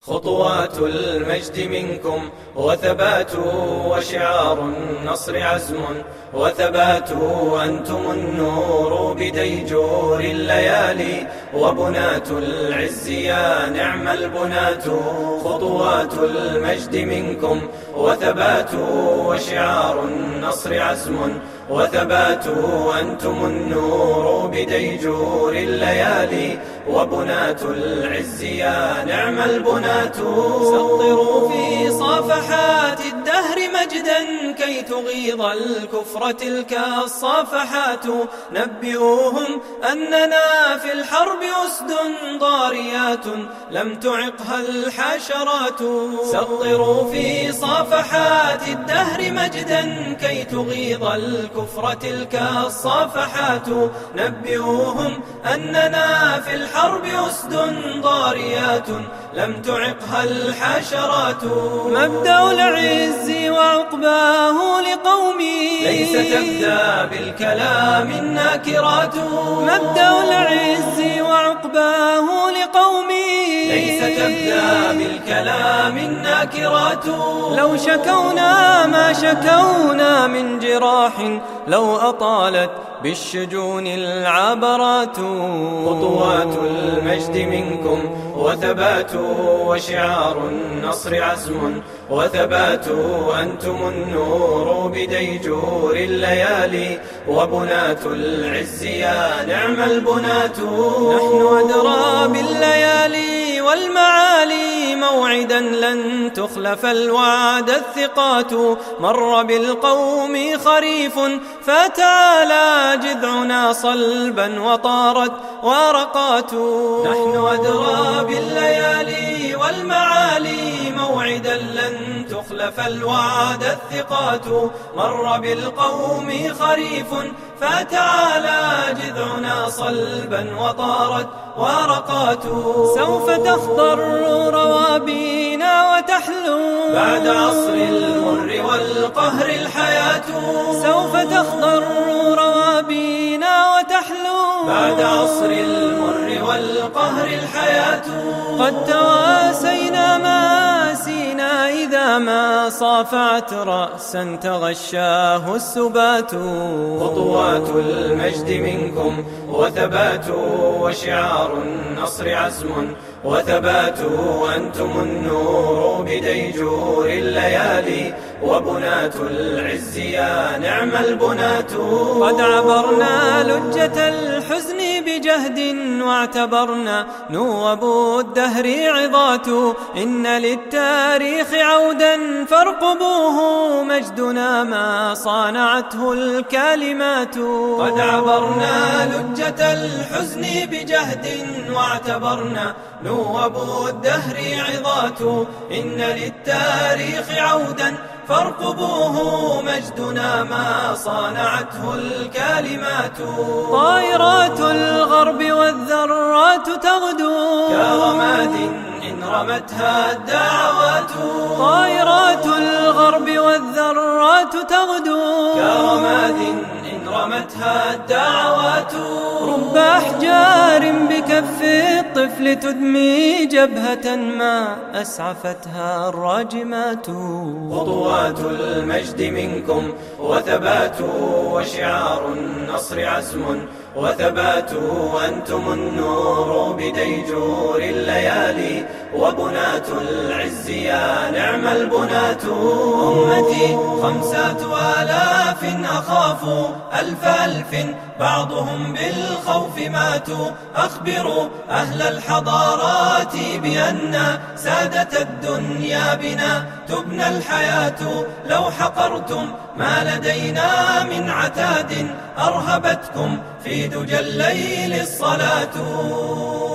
خطوات المجد منكم وثبات، وشعار النصر عزم وثبات. أنتم النور بديجور الليالي، وبنات العز يا نعم البنات. خطوات المجد منكم وثبات، وشعار النصر عزم وثبات. أنتم النور بديجور الليالي، وبنات العز يا نعم البنات. سطروا في صفحات الدهر مجدا كي تغيظ الكفر تلك الصفحات. نبئوهم أننا في الحرب أسد ضاريات لم تعقها الحشرات. سطروا في صفحات الدهر مجدا كي تغيظ الكفر تلك الصفحات. نبئوهم أننا في الحرب أسد ضاريات لم تعقها الحشرات. مبدأ العز وعقباه لقومي ليس تبدأ بالكلام الناكرات. مبدأ العز وعقباه لقومي ليس تبدأ بالكلام الناكرات. لو شكونا ما شكونا من جراح، لو أطالت بالشجون العبرات. خطوات المجد منكم وثبات، وشعار النصر عزم وثبات. أنتم النور بديجور الليالي، وبنات العز يا نعم البنات. نحن أدرى بالليالي والمعالي موعدا لن تخلف الوعد الثقات. مر بالقوم خريف فتعالى جذعنا صلبا وطارت ورقات. نحن أدرى بالليالي والمعالي موعدا لن تخلف الوعد الثقات. مر بالقوم خريف فتعالى جذعنا صلبا وطارت ورقات. سوف تخضر روابينا وتحلو بعد عصر المر والقهر الحياة. سوف تخضر روابينا وتحلو بعد عصر المر والقهر الحياة. قد تواسينا ماسينا إذا ما صافعت رأسا تغشاه السبات. خطوات المجد منكم وثبات، وشعار النصر عزم وثبات. أنتم النور بديجور الليالي، وبنات العز يا نعم البنات. قد عبرنا لجة الحزن بجهد، واعتبرنا نوب الدهر عظات. إن للتاريخ عودا فارقبوه، مجدنا ما صانعته الكلمات. قد عبرنا لجة الحزن بجهد، واعتبرنا نوب الدهر عظات. إن للتاريخ عودا فارقبوه، مجدنا ما صانعته الكلمات. طائرات الغرب والذرات تغدو كرماد إن رمتها الدعوات. طائرات الغرب والذرات تغدو كرماد إن رمتها الدعوات. رب أحجار بكف الطفل تدمي جبهة ما أسعفتها الراجمات. خطوات المجد منكم وثبات، وشعار النصر عزم وثبات. أنتم النور بديجور الليالي، وبنات العز يا نعم البنات. أمتي 5000 أخاف 1000 بعضهم بالخوف ماتوا. أخبروا أهل الحضارات بأن سادة الدنيا بنا تبنى الحياة. لو حقرتم ما لدينا من عتاد، أرهبتكم في دجى الليل الصلاة.